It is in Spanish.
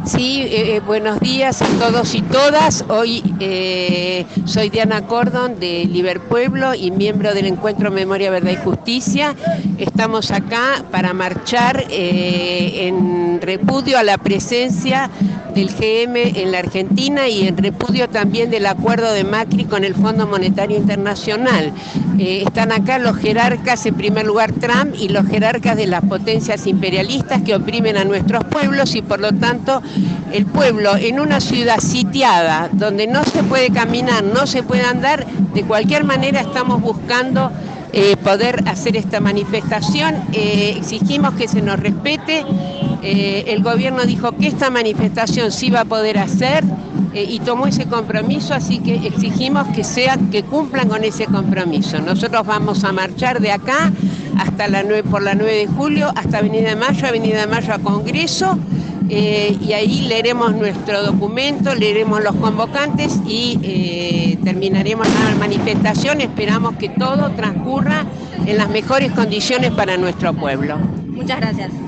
Sí, buenos días a todos y todas. Hoy soy Diana Cordon de Liverpueblo y miembro del Encuentro Memoria, Verdad y Justicia. Estamos acá para marchar en repudio a la presencia del GM en la Argentina y en repudio también del acuerdo de Macri con el Fondo Monetario Internacional. Están acá los jerarcas, en primer lugar Trump, y los jerarcas de las potencias imperialistas que oprimen a nuestros pueblos y por lo tanto el pueblo en una ciudad sitiada donde no se puede caminar, no se puede andar, de cualquier manera estamos buscando poder hacer esta manifestación. Exigimos que se nos respete. El gobierno dijo que esta manifestación sí va a poder hacer y tomó ese compromiso, así que exigimos que cumplan con ese compromiso. Nosotros vamos a marchar de acá hasta por la 9 de julio, hasta Avenida de Mayo a Congreso. Y ahí leeremos nuestro documento, leeremos los convocantes y terminaremos la manifestación. Esperamos que todo transcurra en las mejores condiciones para nuestro pueblo. Muchas gracias.